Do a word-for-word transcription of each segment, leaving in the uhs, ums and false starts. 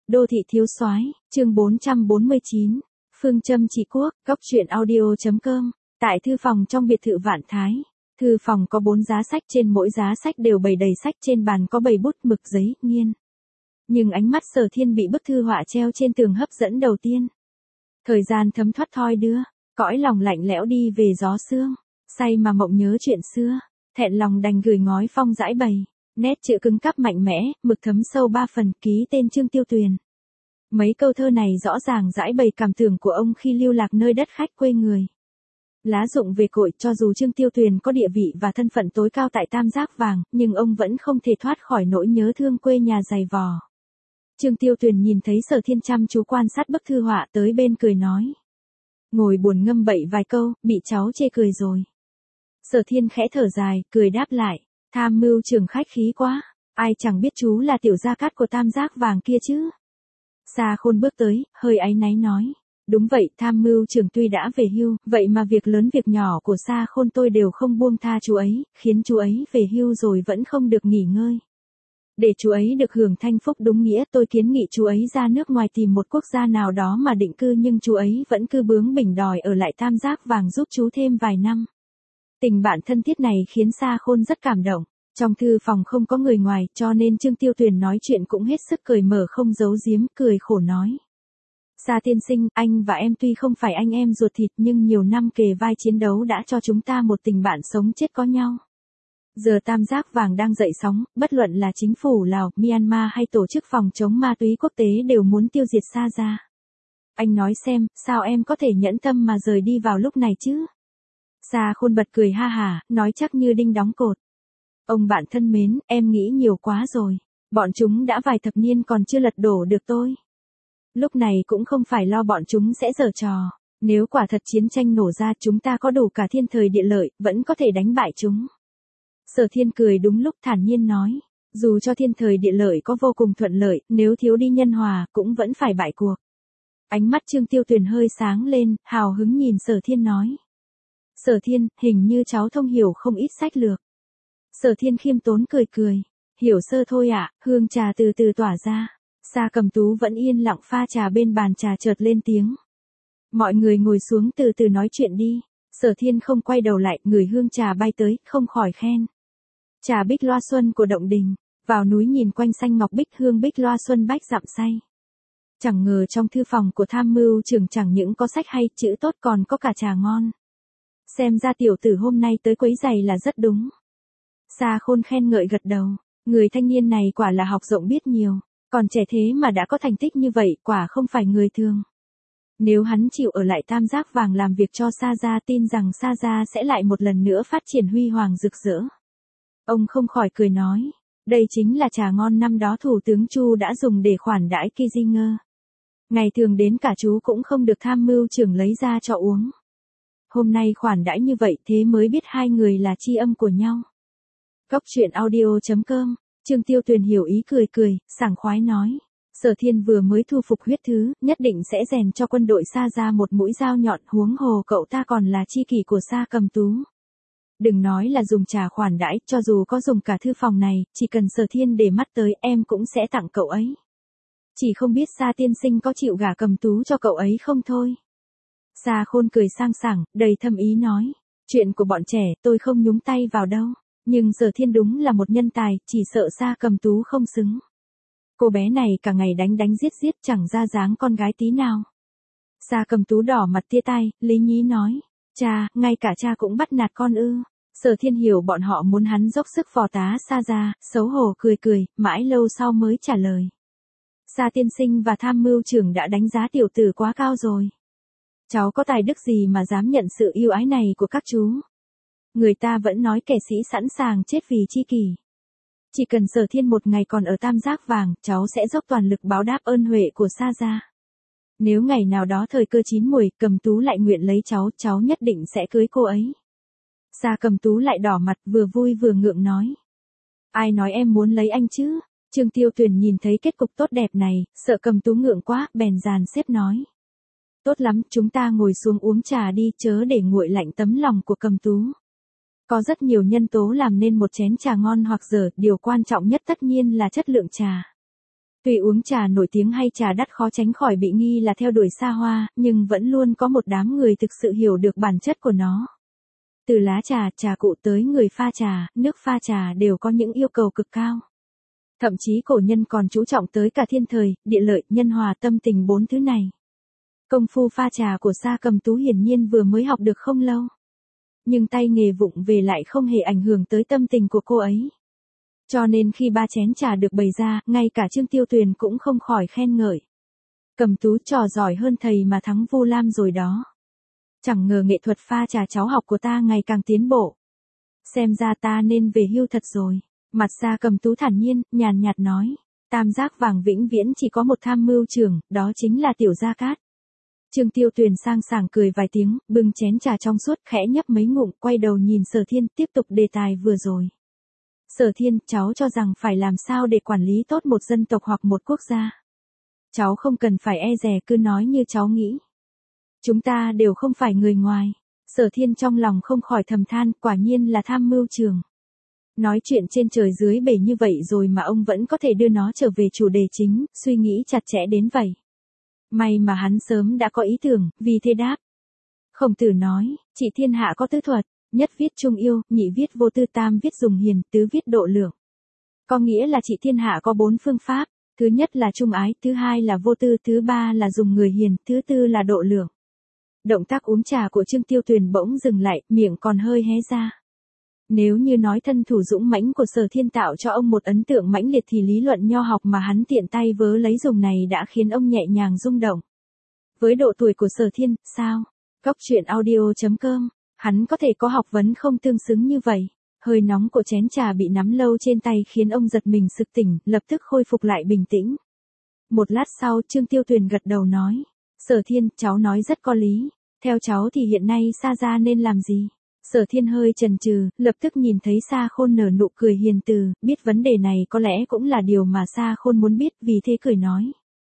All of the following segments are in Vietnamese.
Đô thị thiếu soái, chương bốn trăm bốn mươi chín. Phương châm trị quốc, góc truyện audio.com. Tại thư phòng trong biệt thự Vạn Thái. Thư phòng có bốn giá sách, trên mỗi giá sách đều bày đầy sách, trên bàn có bày bút mực giấy, nghiên. Nhưng ánh mắt Sở Thiên bị bức thư họa treo trên tường hấp dẫn đầu tiên. Thời gian thấm thoát thoi đưa, cõi lòng lạnh lẽo đi về gió sương, say mà mộng nhớ chuyện xưa, thẹn lòng đành gửi ngói phong dãi bày. Nét chữ cứng cáp mạnh mẽ, mực thấm sâu ba phần, ký tên Trương Tiêu Tuyền. Mấy câu thơ này rõ ràng giải bày cảm tưởng của ông khi lưu lạc nơi đất khách quê người. Lá rụng về cội, cho dù Trương Tiêu Tuyền có địa vị và thân phận tối cao tại Tam Giác Vàng, nhưng ông vẫn không thể thoát khỏi nỗi nhớ thương quê nhà dày vò. Trương Tiêu Tuyền nhìn thấy Sở Thiên chăm chú quan sát bức thư họa, tới bên cười nói. Ngồi buồn ngâm bậy vài câu, bị cháu chê cười rồi. Sở Thiên khẽ thở dài, cười đáp lại. Tham mưu trưởng khách khí quá, ai chẳng biết chú là tiểu gia cát của Tam Giác Vàng kia chứ. Sa Khôn bước tới, hơi áy náy nói. Đúng vậy, tham mưu trưởng tuy đã về hưu, vậy mà việc lớn việc nhỏ của Sa Khôn tôi đều không buông tha chú ấy, khiến chú ấy về hưu rồi vẫn không được nghỉ ngơi. Để chú ấy được hưởng thanh phúc đúng nghĩa, tôi kiến nghị chú ấy ra nước ngoài tìm một quốc gia nào đó mà định cư, nhưng chú ấy vẫn cứ bướng bỉnh đòi ở lại Tam Giác Vàng giúp chú thêm vài năm. Tình bạn thân thiết này khiến Sa Khôn rất cảm động. Trong thư phòng không có người ngoài, cho nên Trương Tiêu Tuyền nói chuyện cũng hết sức cởi mở không giấu giếm, cười khổ nói. Sa tiên sinh, anh và em tuy không phải anh em ruột thịt, nhưng nhiều năm kề vai chiến đấu đã cho chúng ta một tình bạn sống chết có nhau. Giờ Tam Giác Vàng đang dậy sóng, bất luận là chính phủ Lào, Myanmar hay tổ chức phòng chống ma túy quốc tế đều muốn tiêu diệt Sa gia. Anh nói xem, sao em có thể nhẫn tâm mà rời đi vào lúc này chứ? Sa Khôn bật cười ha hả, nói chắc như đinh đóng cột. Ông bạn thân mến, em nghĩ nhiều quá rồi. Bọn chúng đã vài thập niên còn chưa lật đổ được tôi. Lúc này cũng không phải lo bọn chúng sẽ giở trò. Nếu quả thật chiến tranh nổ ra, chúng ta có đủ cả thiên thời địa lợi, vẫn có thể đánh bại chúng. Sở Thiên cười đúng lúc, thản nhiên nói. Dù cho thiên thời địa lợi có vô cùng thuận lợi, nếu thiếu đi nhân hòa, cũng vẫn phải bại cuộc. Ánh mắt Trương Tiêu Tuyền hơi sáng lên, hào hứng nhìn Sở Thiên nói. Sở Thiên, hình như cháu thông hiểu không ít sách lược. Sở Thiên khiêm tốn cười cười. Hiểu sơ thôi ạ, à, hương trà từ từ tỏa ra. Sa Cầm Tú vẫn yên lặng pha trà bên bàn trà chợt lên tiếng. Mọi người ngồi xuống từ từ nói chuyện đi. Sở Thiên không quay đầu lại, ngửi hương trà bay tới, không khỏi khen. Trà bích loa xuân của động đình, vào núi nhìn quanh xanh ngọc bích, hương bích loa xuân bách dặm say. Chẳng ngờ trong thư phòng của tham mưu trưởng chẳng những có sách hay, chữ tốt, còn có cả trà ngon. Xem ra tiểu tử hôm nay tới quấy giày là rất đúng. Sa Khôn khen ngợi gật đầu, người thanh niên này quả là học rộng biết nhiều, còn trẻ thế mà đã có thành tích như vậy, quả không phải người thường. Nếu hắn chịu ở lại Tam Giác Vàng làm việc cho Sa gia, tin rằng Sa gia sẽ lại một lần nữa phát triển huy hoàng rực rỡ. Ông không khỏi cười nói, đây chính là trà ngon năm đó Thủ tướng Chu đã dùng để khoản đãi Kissinger. Ngày thường đến cả chú cũng không được tham mưu trưởng lấy ra cho uống. Hôm nay khoản đãi như vậy, thế mới biết hai người là tri âm của nhau. Góc truyện audio.com, Trương Tiêu Tuyền hiểu ý cười cười, sảng khoái nói. Sở Thiên vừa mới thu phục huyết thứ, nhất định sẽ rèn cho quân đội Sa gia một mũi dao nhọn, huống hồ cậu ta còn là tri kỷ của Sa Cầm Tú. Đừng nói là dùng trà khoản đãi, cho dù có dùng cả thư phòng này, chỉ cần Sở Thiên để mắt tới, em cũng sẽ tặng cậu ấy. Chỉ không biết Sa tiên sinh có chịu gả Cầm Tú cho cậu ấy không thôi. Sa Khôn cười sang sảng, đầy thâm ý nói. Chuyện của bọn trẻ, tôi không nhúng tay vào đâu. Nhưng Sở Thiên đúng là một nhân tài, chỉ sợ Sa Cầm Tú không xứng. Cô bé này cả ngày đánh đánh giết giết, chẳng ra dáng con gái tí nào. Sa Cầm Tú đỏ mặt tia tai, lý nhí nói. Cha, ngay cả cha cũng bắt nạt con ư. Sở Thiên hiểu bọn họ muốn hắn dốc sức phò tá Sa gia, xấu hổ cười cười, mãi lâu sau mới trả lời. Sa tiên sinh và tham mưu trưởng đã đánh giá tiểu tử quá cao rồi. Cháu có tài đức gì mà dám nhận sự yêu ái này của các chú? Người ta vẫn nói kẻ sĩ sẵn sàng chết vì chi kỷ. Chỉ cần Sở Thiên một ngày còn ở Tam Giác Vàng, cháu sẽ dốc toàn lực báo đáp ơn huệ của Sa gia. Nếu ngày nào đó thời cơ chín muồi, Cầm Tú lại nguyện lấy cháu, cháu nhất định sẽ cưới cô ấy. Sa Cầm Tú lại đỏ mặt, vừa vui vừa ngượng nói. Ai nói em muốn lấy anh chứ? Trương Tiêu Tuyền nhìn thấy kết cục tốt đẹp này, sợ Cầm Tú ngượng quá, bèn dàn xếp nói. Tốt lắm, chúng ta ngồi xuống uống trà đi, chớ để nguội lạnh tấm lòng của Cầm Tú. Có rất nhiều nhân tố làm nên một chén trà ngon hoặc dở, điều quan trọng nhất tất nhiên là chất lượng trà. Tuy uống trà nổi tiếng hay trà đắt khó tránh khỏi bị nghi là theo đuổi xa hoa, nhưng vẫn luôn có một đám người thực sự hiểu được bản chất của nó. Từ lá trà, trà cụ tới người pha trà, nước pha trà đều có những yêu cầu cực cao. Thậm chí cổ nhân còn chú trọng tới cả thiên thời, địa lợi, nhân hòa, tâm tình bốn thứ này. Công phu pha trà của Sa Cầm Tú hiển nhiên vừa mới học được không lâu. Nhưng tay nghề vụng về lại không hề ảnh hưởng tới tâm tình của cô ấy. Cho nên khi ba chén trà được bày ra, ngay cả Trương Tiêu Tuyền cũng không khỏi khen ngợi. Cầm Tú trò giỏi hơn thầy mà thắng Vu Lam rồi đó. Chẳng ngờ nghệ thuật pha trà cháu học của ta ngày càng tiến bộ. Xem ra ta nên về hưu thật rồi. Mặt Sa Cầm Tú thản nhiên, nhàn nhạt nói. Tam Giác Vàng vĩnh viễn chỉ có một tham mưu trưởng, đó chính là Tiểu Gia Cát. Trương Tiêu Tuyền sang sảng cười vài tiếng, bưng chén trà trong suốt khẽ nhấp mấy ngụm, quay đầu nhìn Sở Thiên, tiếp tục đề tài vừa rồi. Sở Thiên, cháu cho rằng phải làm sao để quản lý tốt một dân tộc hoặc một quốc gia. Cháu không cần phải e dè, cứ nói như cháu nghĩ. Chúng ta đều không phải người ngoài. Sở Thiên trong lòng không khỏi thầm than, quả nhiên là tham mưu trưởng. Nói chuyện trên trời dưới bể như vậy rồi mà ông vẫn có thể đưa nó trở về chủ đề chính, suy nghĩ chặt chẽ đến vậy. May mà hắn sớm đã có ý tưởng, vì thế đáp. Khổng Tử nói, trị thiên hạ có tứ thuật, nhất viết trung yêu, nhị viết vô tư, tam viết dùng hiền, tứ viết độ lượng. Có nghĩa là trị thiên hạ có bốn phương pháp, thứ nhất là trung ái, thứ hai là vô tư, thứ ba là dùng người hiền, thứ tư là độ lượng. Động tác uống trà của Trương Tiêu Tuyền bỗng dừng lại, miệng còn hơi hé ra. Nếu như nói thân thủ dũng mãnh của Sở Thiên tạo cho ông một ấn tượng mãnh liệt thì lý luận nho học mà hắn tiện tay vớ lấy dùng này đã khiến ông nhẹ nhàng rung động. Với độ tuổi của Sở Thiên, sao? Góc truyện audio chấm com, hắn có thể có học vấn không tương xứng như vậy. Hơi nóng của chén trà bị nắm lâu trên tay khiến ông giật mình sực tỉnh, lập tức khôi phục lại bình tĩnh. Một lát sau, Trương Tiêu Tuyền gật đầu nói. Sở Thiên, cháu nói rất có lý. Theo cháu thì hiện nay Sa gia nên làm gì? Sở Thiên hơi chần chừ, lập tức nhìn thấy Sa Khôn nở nụ cười hiền từ, biết vấn đề này có lẽ cũng là điều mà Sa Khôn muốn biết, vì thế cười nói.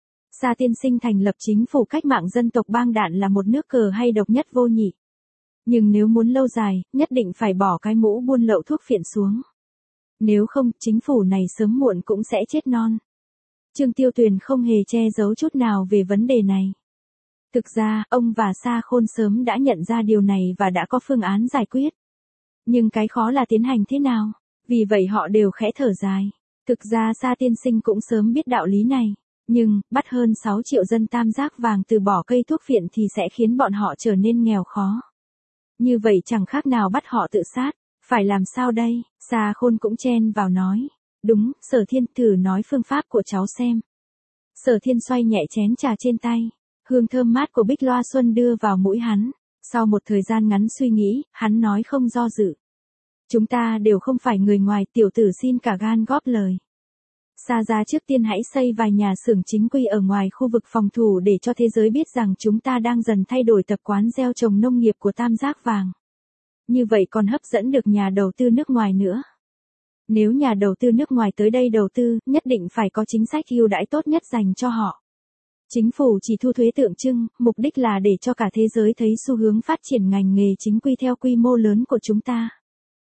Sa tiên sinh thành lập chính phủ cách mạng dân tộc Bang Đạn là một nước cờ hay độc nhất vô nhị. Nhưng nếu muốn lâu dài, nhất định phải bỏ cái mũ buôn lậu thuốc phiện xuống. Nếu không, chính phủ này sớm muộn cũng sẽ chết non. Trương Tiêu Tuyền không hề che giấu chút nào về vấn đề này. Thực ra, ông và Sa Khôn sớm đã nhận ra điều này và đã có phương án giải quyết. Nhưng cái khó là tiến hành thế nào, vì vậy họ đều khẽ thở dài. Thực ra Sa tiên sinh cũng sớm biết đạo lý này, nhưng, bắt hơn sáu triệu dân Tam Giác Vàng từ bỏ cây thuốc phiện thì sẽ khiến bọn họ trở nên nghèo khó. Như vậy chẳng khác nào bắt họ tự sát, phải làm sao đây? Sa Khôn cũng chen vào nói. Đúng, Sở Thiên, thử nói phương pháp của cháu xem. Sở Thiên xoay nhẹ chén trà trên tay. Hương thơm mát của Bích Loa Xuân đưa vào mũi hắn. Sau một thời gian ngắn suy nghĩ, hắn nói không do dự. Chúng ta đều không phải người ngoài, tiểu tử xin cả gan góp lời. Sa gia trước tiên hãy xây vài nhà xưởng chính quy ở ngoài khu vực phòng thủ để cho thế giới biết rằng chúng ta đang dần thay đổi tập quán gieo trồng nông nghiệp của Tam Giác Vàng. Như vậy còn hấp dẫn được nhà đầu tư nước ngoài nữa. Nếu nhà đầu tư nước ngoài tới đây đầu tư, nhất định phải có chính sách ưu đãi tốt nhất dành cho họ. Chính phủ chỉ thu thuế tượng trưng, mục đích là để cho cả thế giới thấy xu hướng phát triển ngành nghề chính quy theo quy mô lớn của chúng ta.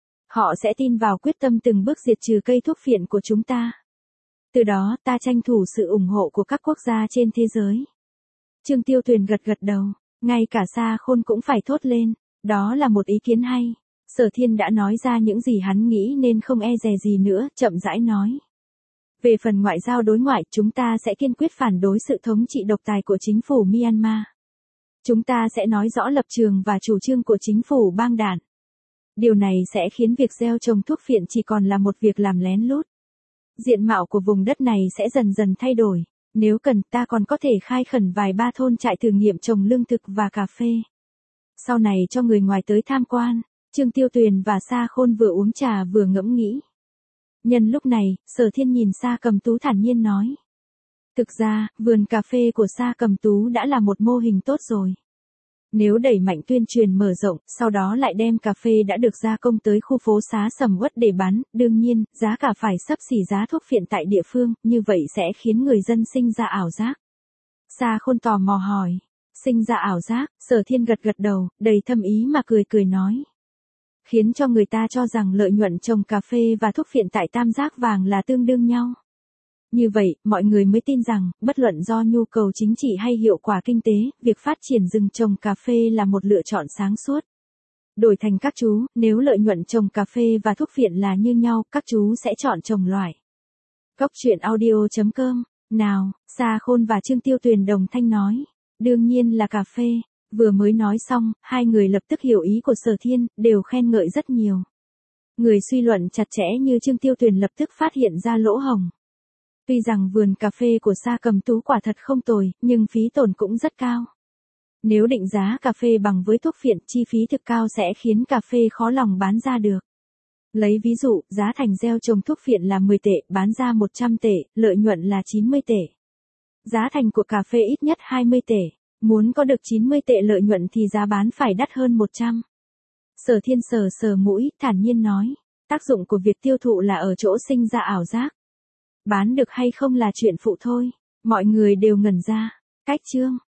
Họ sẽ tin vào quyết tâm từng bước diệt trừ cây thuốc phiện của chúng ta. Từ đó ta tranh thủ sự ủng hộ của các quốc gia trên thế giới. Trương Tiêu Tuyền gật gật đầu, ngay cả Sa Khôn cũng phải thốt lên, đó là một ý kiến hay. Sở Thiên đã nói ra những gì hắn nghĩ nên không e dè gì nữa, chậm rãi nói. Về phần ngoại giao đối ngoại, chúng ta sẽ kiên quyết phản đối sự thống trị độc tài của chính phủ Myanmar. Chúng ta sẽ nói rõ lập trường và chủ trương của chính phủ Bang Đạn. Điều này sẽ khiến việc gieo trồng thuốc phiện chỉ còn là một việc làm lén lút. Diện mạo của vùng đất này sẽ dần dần thay đổi. Nếu cần, ta còn có thể khai khẩn vài ba thôn trại thử nghiệm trồng lương thực và cà phê. Sau này cho người ngoài tới tham quan. Trương Tiêu Tuyền và Sa Khôn vừa uống trà vừa ngẫm nghĩ. Nhân lúc này, Sở Thiên nhìn Sa Cầm Tú thản nhiên nói. Thực ra, vườn cà phê của Sa Cầm Tú đã là một mô hình tốt rồi. Nếu đẩy mạnh tuyên truyền mở rộng, sau đó lại đem cà phê đã được gia công tới khu phố xá sầm uất để bán, đương nhiên, giá cả phải xấp xỉ giá thuốc phiện tại địa phương, như vậy sẽ khiến người dân sinh ra ảo giác. Sa Khôn tò mò hỏi, sinh ra ảo giác, Sở Thiên gật gật đầu, đầy thâm ý mà cười cười nói. Khiến cho người ta cho rằng lợi nhuận trồng cà phê và thuốc phiện tại Tam Giác Vàng là tương đương nhau. Như vậy, mọi người mới tin rằng, bất luận do nhu cầu chính trị hay hiệu quả kinh tế, việc phát triển rừng trồng cà phê là một lựa chọn sáng suốt. Đổi thành các chú, nếu lợi nhuận trồng cà phê và thuốc viện là như nhau, các chú sẽ chọn trồng loại. Cốc truyện audio chấm com. Nào, Sa Khôn và Trương Tiêu Tuyền đồng thanh nói. Đương nhiên là cà phê. Vừa mới nói xong, hai người lập tức hiểu ý của Sở Thiên, đều khen ngợi rất nhiều. Người suy luận chặt chẽ như Trương Tiêu Tuyền lập tức phát hiện ra lỗ hổng. Tuy rằng vườn cà phê của Sa Cầm Tú quả thật không tồi, nhưng phí tổn cũng rất cao. Nếu định giá cà phê bằng với thuốc phiện, chi phí thực cao sẽ khiến cà phê khó lòng bán ra được. Lấy ví dụ, giá thành gieo trồng thuốc phiện là mười tệ, bán ra một trăm tệ, lợi nhuận là chín mươi tệ. Giá thành của cà phê ít nhất hai mươi tệ, muốn có được chín mươi tệ lợi nhuận thì giá bán phải đắt hơn một trăm. Sở Thiên sờ sờ mũi, thản nhiên nói, tác dụng của việc tiêu thụ là ở chỗ sinh ra ảo giác. Bán được hay không là chuyện phụ thôi, mọi người đều ngẩn ra. Cách chương